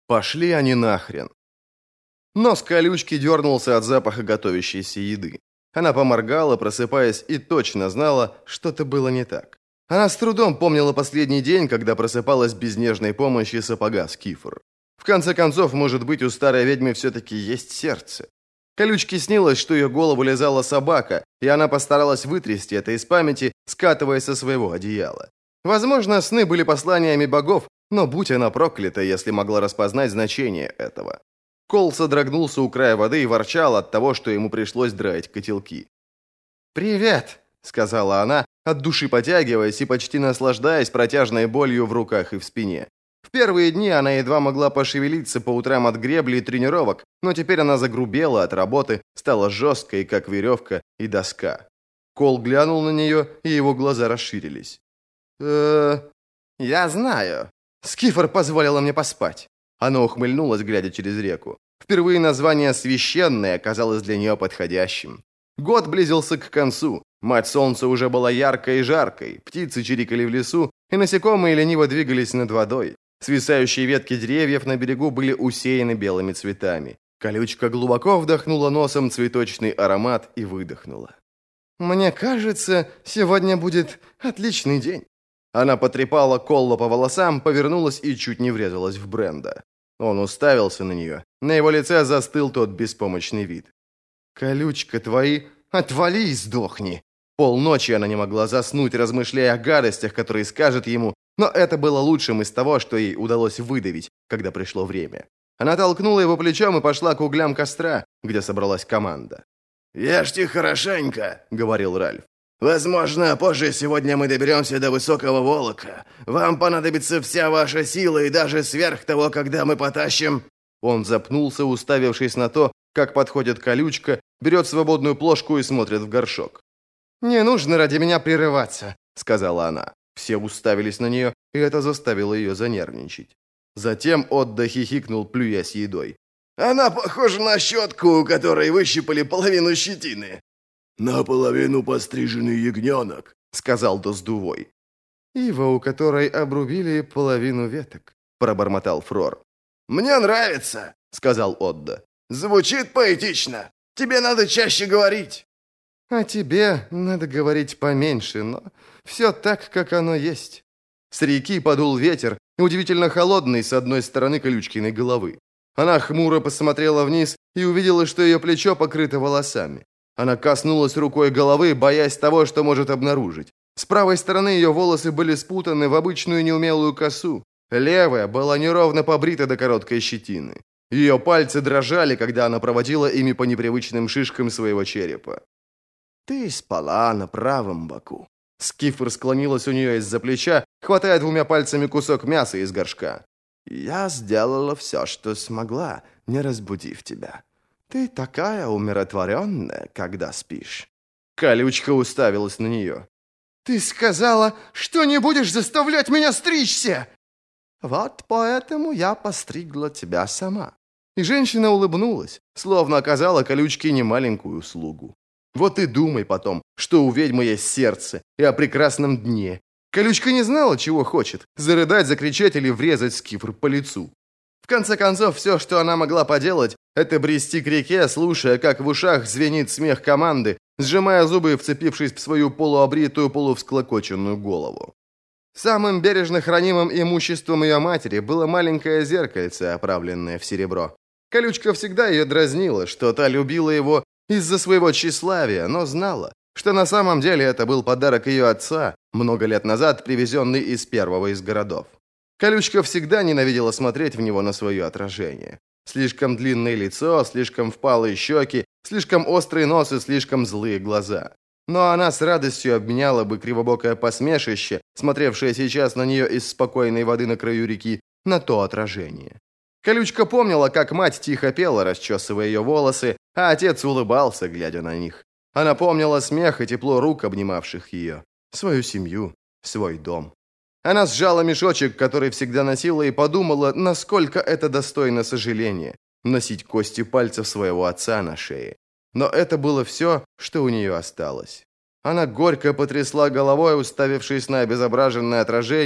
Пошли они нахрен. Нос колючки дернулся от запаха готовящейся еды. Она поморгала, просыпаясь, и точно знала, что-то было не так. Она с трудом помнила последний день, когда просыпалась без нежной помощи сапога Скифор. В конце концов, может быть, у старой ведьмы все-таки есть сердце. Колючке снилось, что ее голову лизала собака, и она постаралась вытрясти это из памяти, скатываясь со своего одеяла. Возможно, сны были посланиями богов, но будь она проклята, если могла распознать значение этого. Кол содрогнулся у края воды и ворчал от того, что ему пришлось драить котелки. «Привет!» — сказала она, от души потягиваясь и почти наслаждаясь протяжной болью в руках и в спине. В первые дни она едва могла пошевелиться по утрам от гребли и тренировок, но теперь она загрубела от работы, стала жесткой, как веревка и доска. Кол глянул на нее, и его глаза расширились. «Я знаю. Скифор позволила мне поспать». Она ухмыльнулась, глядя через реку. Впервые название «священное» оказалось для нее подходящим. Год близился к концу. Мать солнца уже была яркой и жаркой, птицы чирикали в лесу, и насекомые лениво двигались над водой. Свисающие ветки деревьев на берегу были усеяны белыми цветами. Колючка глубоко вдохнула носом цветочный аромат и выдохнула. «Мне кажется, сегодня будет отличный день». Она потрепала Колла по волосам, повернулась и чуть не врезалась в Бренда. Он уставился на нее. На его лице застыл тот беспомощный вид. «Колючка, твои... Отвали и сдохни!» Полночи она не могла заснуть, размышляя о гадостях, которые скажет ему, но это было лучшим из того, что ей удалось выдавить, когда пришло время. Она толкнула его плечом и пошла к углям костра, где собралась команда. «Ешьте хорошенько», — говорил Ральф. «Возможно, позже сегодня мы доберемся до Высокого Волока. Вам понадобится вся ваша сила и даже сверх того, когда мы потащим...» Он запнулся, уставившись на то, как подходит колючка, берет свободную плошку и смотрит в горшок. «Не нужно ради меня прерываться», — сказала она. Все уставились на нее, и это заставило ее занервничать. Затем Отда хихикнул, плюясь едой. «Она похожа на щетку, у которой выщипали половину щетины». «Наполовину постриженный ягненок», — сказал Доздувой. «Ива, у которой обрубили половину веток», — пробормотал Фрор. «Мне нравится», — сказал Отда. «Звучит поэтично. Тебе надо чаще говорить». «А тебе надо говорить поменьше, но все так, как оно есть». С реки подул ветер, удивительно холодный с одной стороны Колючкиной головы. Она хмуро посмотрела вниз и увидела, что ее плечо покрыто волосами. Она коснулась рукой головы, боясь того, что может обнаружить. С правой стороны ее волосы были спутаны в обычную неумелую косу. Левая была неровно побрита до короткой щетины. Ее пальцы дрожали, когда она проводила ими по непривычным шишкам своего черепа. «Ты спала на правом боку». Скифор склонилась у нее из-за плеча, хватая двумя пальцами кусок мяса из горшка. «Я сделала все, что смогла, не разбудив тебя. Ты такая умиротворенная, когда спишь». Колючка уставилась на нее. «Ты сказала, что не будешь заставлять меня стричься!» «Вот поэтому я постригла тебя сама». И женщина улыбнулась, словно оказала Колючке немаленькую услугу. Вот и думай потом, что у ведьмы есть сердце, и о прекрасном дне. Колючка не знала, чего хочет – зарыдать, закричать или врезать Скифр по лицу. В конце концов, все, что она могла поделать, это брести к реке, слушая, как в ушах звенит смех команды, сжимая зубы и вцепившись в свою полуобритую, полувсклокоченную голову. Самым бережно хранимым имуществом ее матери было маленькое зеркальце, оправленное в серебро. Колючка всегда ее дразнила, что та любила его из-за своего тщеславия, но знала, что на самом деле это был подарок ее отца, много лет назад привезенный из первого из городов. Колючка всегда ненавидела смотреть в него на свое отражение. Слишком длинное лицо, слишком впалые щеки, слишком острый нос и слишком злые глаза. Но она с радостью обменяла бы кривобокое посмешище, смотревшее сейчас на нее из спокойной воды на краю реки, на то отражение. Колючка помнила, как мать тихо пела, расчесывая ее волосы, а отец улыбался, глядя на них. Она помнила смех и тепло рук, обнимавших ее, свою семью, свой дом. Она сжала мешочек, который всегда носила, и подумала, насколько это достойно сожаления – носить кости пальцев своего отца на шее. Но это было все, что у нее осталось. Она горько потрясла головой, уставившись на обезображенное отражение,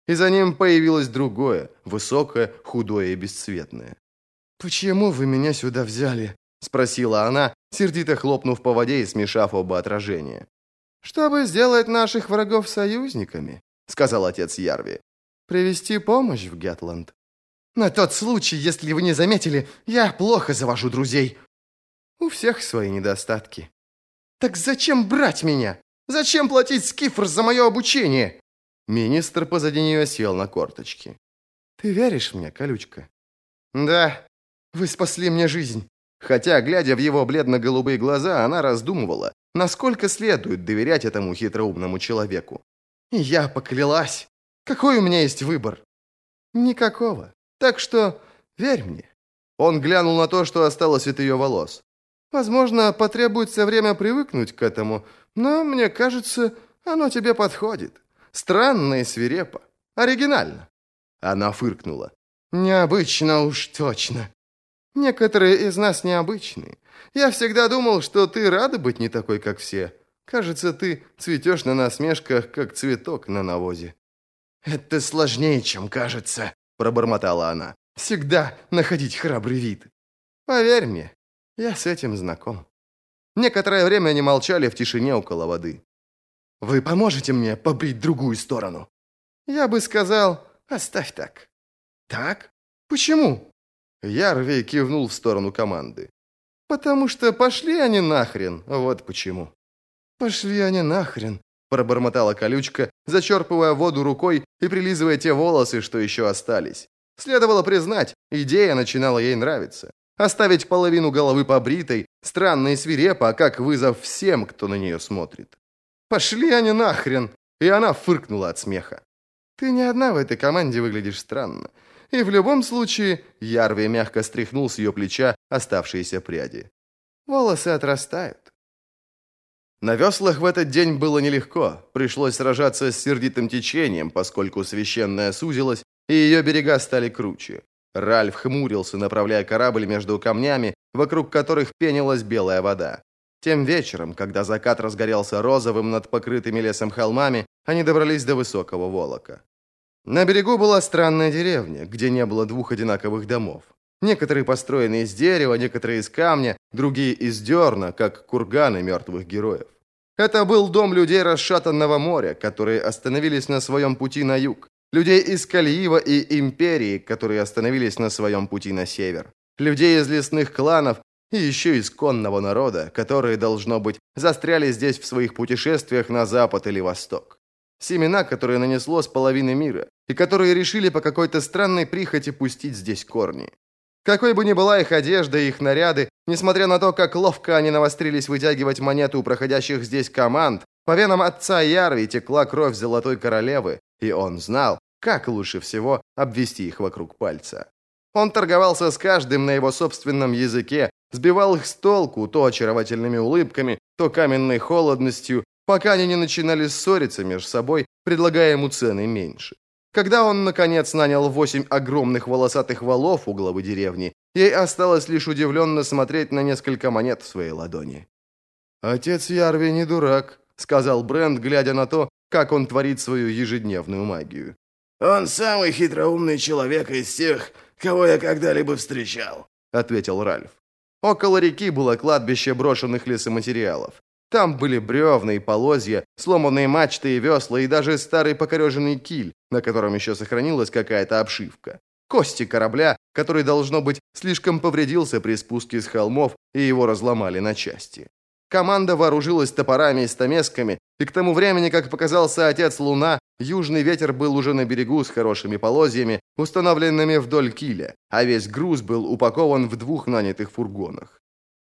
и за ним появилось другое, высокое, худое и бесцветное. «Почему вы меня сюда взяли?» — спросила она, сердито хлопнув по воде и смешав оба отражения. «Чтобы сделать наших врагов союзниками», — сказал отец Ярви. «Привести помощь в Гетланд». «На тот случай, если вы не заметили, я плохо завожу друзей». «У всех свои недостатки». «Так зачем брать меня? Зачем платить скифр за мое обучение?» Министр позади нее сел на корточки. «Ты веришь мне, колючка?» «Да, вы спасли мне жизнь». Хотя, глядя в его бледно-голубые глаза, она раздумывала, насколько следует доверять этому хитроумному человеку. «И я поклялась. Какой у меня есть выбор?» «Никакого. Так что верь мне». Он глянул на то, что осталось от ее волос. «Возможно, потребуется время привыкнуть к этому, но, мне кажется, оно тебе подходит. Странно и свирепо. Оригинально». Она фыркнула. «Необычно уж точно. Некоторые из нас необычные. Я всегда думал, что ты рада быть не такой, как все. Кажется, ты цветешь на насмешках, как цветок на навозе». «Это сложнее, чем кажется», — пробормотала она. «Всегда находить храбрый вид». «Поверь мне, я с этим знаком». Некоторое время они молчали в тишине около воды. «Вы поможете мне побрить другую сторону?» «Я бы сказал, оставь так». «Так? Почему?» Ярви кивнул в сторону команды. «Потому что пошли они нахрен, вот почему». «Пошли они нахрен», — пробормотала колючка, зачерпывая воду рукой и прилизывая те волосы, что еще остались. Следовало признать, идея начинала ей нравиться. Оставить половину головы побритой, странно и свирепо, как вызов всем, кто на нее смотрит. «Пошли они нахрен!» И она фыркнула от смеха. «Ты не одна в этой команде выглядишь странно. И в любом случае...» Ярви мягко стряхнул с ее плеча оставшиеся пряди. «Волосы отрастают». На веслах в этот день было нелегко. Пришлось сражаться с сердитым течением, поскольку священная сузилась, и ее берега стали круче. Ральф хмурился, направляя корабль между камнями, вокруг которых пенилась белая вода. Тем вечером, когда закат разгорелся розовым над покрытыми лесом холмами, они добрались до высокого Волока. На берегу была странная деревня, где не было двух одинаковых домов. Некоторые построены из дерева, некоторые из камня, другие из дерна, как курганы мертвых героев. Это был дом людей расшатанного моря, которые остановились на своем пути на юг. Людей из Калиива и Империи, которые остановились на своем пути на север. Людей из лесных кланов и еще из конного народа, которые, должно быть, застряли здесь в своих путешествиях на запад или восток. Семена, которые нанесло с половины мира, и которые решили по какой-то странной прихоти пустить здесь корни. Какой бы ни была их одежда и их наряды, несмотря на то, как ловко они навострились вытягивать монету у проходящих здесь команд, по венам отца Ярви текла кровь Золотой Королевы, и он знал, как лучше всего обвести их вокруг пальца. Он торговался с каждым на его собственном языке, сбивал их с толку то очаровательными улыбками, то каменной холодностью, пока они не начинали ссориться между собой, предлагая ему цены меньше. Когда он, наконец, нанял 8 огромных волосатых валов у главы деревни, ей осталось лишь удивленно смотреть на несколько монет в своей ладони. «Отец Ярви не дурак», — сказал Брент, глядя на то, как он творит свою ежедневную магию. «Он самый хитроумный человек из тех, кого я когда-либо встречал», — ответил Ральф. Около реки было кладбище брошенных лесоматериалов. Там были бревна и полозья, сломанные мачты и весла, и даже старый покореженный киль, на котором еще сохранилась какая-то обшивка. Кости корабля, который, должно быть, слишком повредился при спуске с холмов, и его разломали на части. Команда вооружилась топорами и стамесками, и к тому времени, как показался отец Луна, южный ветер был уже на берегу с хорошими полозьями, установленными вдоль киля, а весь груз был упакован в 2 нанятых фургонах.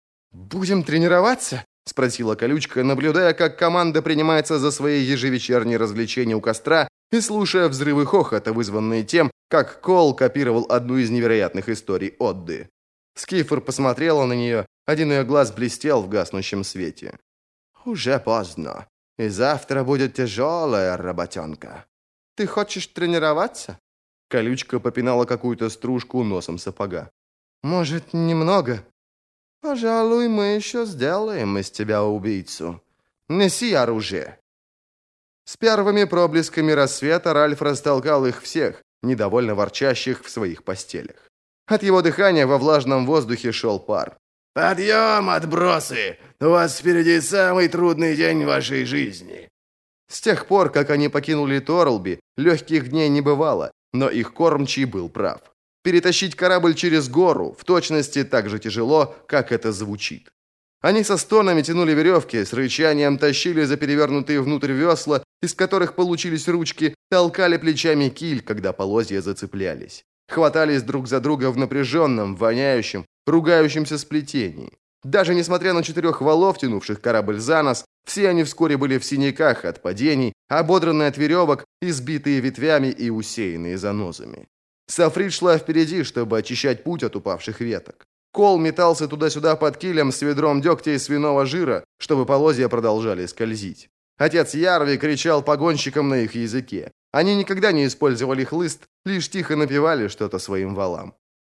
«Будем тренироваться?» — спросила колючка, наблюдая, как команда принимается за свои ежевечерние развлечения у костра и слушая взрывы хохота, вызванные тем, как Кол копировал одну из невероятных историй Одды. Скифор посмотрела на нее, один ее глаз блестел в гаснущем свете. «Уже поздно, и завтра будет тяжелая работенка. Ты хочешь тренироваться?» Колючка попинала какую-то стружку носом сапога. «Может, немного?» «Пожалуй, мы еще сделаем из тебя убийцу. Неси оружие». С первыми проблесками рассвета Ральф растолкал их всех, недовольно ворчащих в своих постелях. От его дыхания во влажном воздухе шел пар. «Подъем, отбросы! У вас впереди самый трудный день в вашей жизни!» С тех пор, как они покинули Торлби, легких дней не бывало, но их кормчий был прав. Перетащить корабль через гору в точности так же тяжело, как это звучит. Они со стонами тянули веревки, с рычанием тащили за перевернутые внутрь весла, из которых получились ручки, толкали плечами киль, когда полозья зацеплялись. Хватались друг за друга в напряженном, воняющем, ругающемся сплетении. Даже несмотря на 4 валов, тянувших корабль за нос, все они вскоре были в синяках от падений, ободранные от веревок, избитые ветвями и усеянные занозами. Сафрид шла впереди, чтобы очищать путь от упавших веток. Кол метался туда-сюда под килем с ведром дегтя и свиного жира, чтобы полозья продолжали скользить. Отец Ярви кричал погонщикам на их языке. Они никогда не использовали хлыст, лишь тихо напевали что-то своим валам.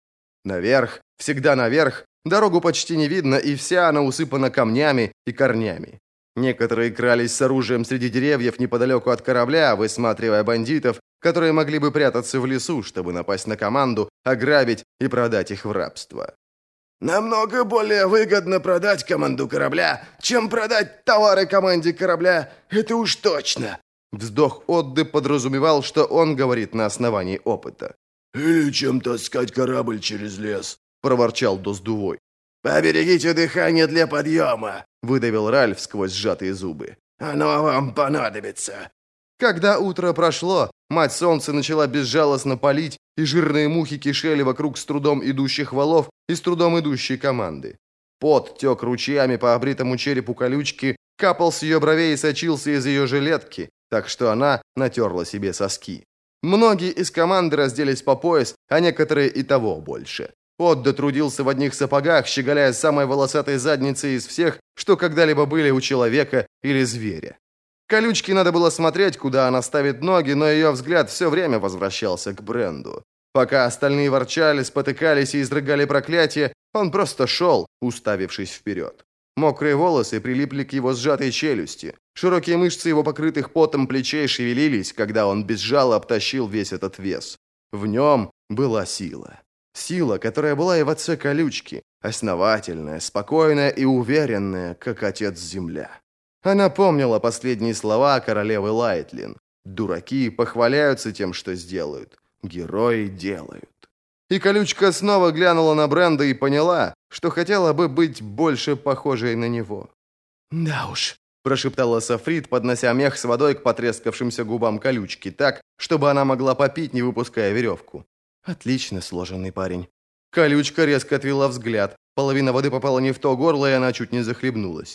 Наверх, всегда наверх, дорогу почти не видно, и вся она усыпана камнями и корнями. Некоторые крались с оружием среди деревьев неподалеку от корабля, высматривая бандитов, которые могли бы прятаться в лесу, чтобы напасть на команду, ограбить и продать их в рабство. «Намного более выгодно продать команду корабля, чем продать товары команде корабля, это уж точно!» Вздох Отды подразумевал, что он говорит на основании опыта. «Или чем таскать корабль через лес», — проворчал Доздувой. «Поберегите дыхание для подъема», — выдавил Ральф сквозь сжатые зубы. «Оно вам понадобится». Когда утро прошло, мать солнца начала безжалостно палить, и жирные мухи кишели вокруг с трудом идущих валов и с трудом идущей команды. Пот тек ручьями по обритому черепу колючки, капал с ее бровей и сочился из ее жилетки, так что она натерла себе соски. Многие из команды разделись по пояс, а некоторые и того больше. Отда трудился в одних сапогах, щеголяя самой волосатой задницей из всех, что когда-либо были у человека или зверя. Колючке надо было смотреть, куда она ставит ноги, но ее взгляд все время возвращался к Бренду. Пока остальные ворчали, спотыкались и изрыгали проклятия, он просто шел, уставившись вперед. Мокрые волосы прилипли к его сжатой челюсти. Широкие мышцы его покрытых потом плечей шевелились, когда он без жала обтащил весь этот вес. В нем была сила. Сила, которая была и в отце Колючки, основательная, спокойная и уверенная, как отец-земля. Она помнила последние слова королевы Лайтлин. «Дураки похваляются тем, что сделают. Герои делают». И Колючка снова глянула на Бренда и поняла, что хотела бы быть больше похожей на него. «Да уж», – прошептала Сафрид, поднося мех с водой к потрескавшимся губам Колючки так, чтобы она могла попить, не выпуская веревку. Отлично сложенный парень. Колючка резко отвела взгляд. Половина воды попала не в то горло, и она чуть не захлебнулась.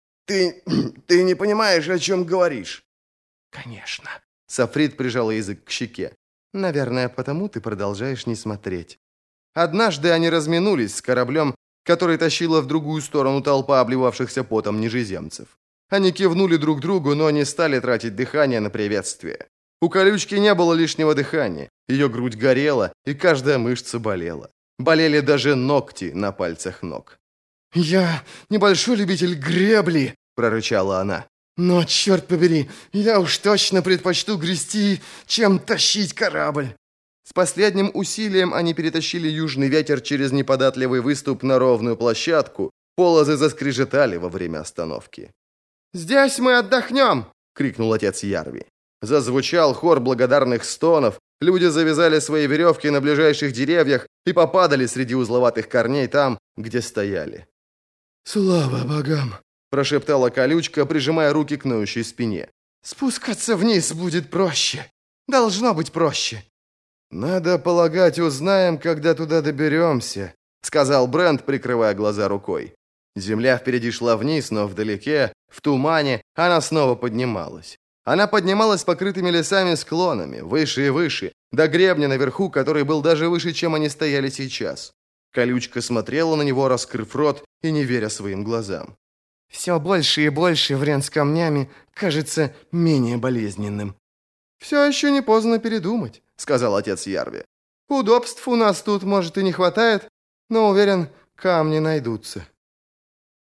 Ты не понимаешь, о чем говоришь?» «Конечно». Сафрид прижала язык к щеке. «Наверное, потому ты продолжаешь не смотреть». Однажды они разминулись с кораблем, который тащила в другую сторону толпа обливавшихся потом нижеземцев. Они кивнули друг другу, но не стали тратить дыхание на приветствие. У Колючки не было лишнего дыхания, ее грудь горела, и каждая мышца болела. Болели даже ногти на пальцах ног. «Я небольшой любитель гребли», — прорычала она. «Но, черт побери, я уж точно предпочту грести, чем тащить корабль». С последним усилием они перетащили южный ветер через неподатливый выступ на ровную площадку. Полозы заскрежетали во время остановки. «Здесь мы отдохнем!» — крикнул отец Ярви. Зазвучал хор благодарных стонов, люди завязали свои веревки на ближайших деревьях и попадали среди узловатых корней там, где стояли. «Слава богам!» – прошептала Колючка, прижимая руки к ноющей спине. «Спускаться вниз будет проще. Должно быть проще». «Надо полагать, узнаем, когда туда доберемся», – сказал Брент, прикрывая глаза рукой. Земля впереди шла вниз, но вдалеке, в тумане, она снова поднималась. Она поднималась покрытыми лесами склонами, выше и выше, до гребня наверху, который был даже выше, чем они стояли сейчас. Колючка смотрела на него, раскрыв рот и не веря своим глазам. «Все больше и больше врен с камнями кажется менее болезненным». «Все еще не поздно передумать», — сказал отец Ярви. «Удобств у нас тут, может, и не хватает, но, уверен, камни найдутся».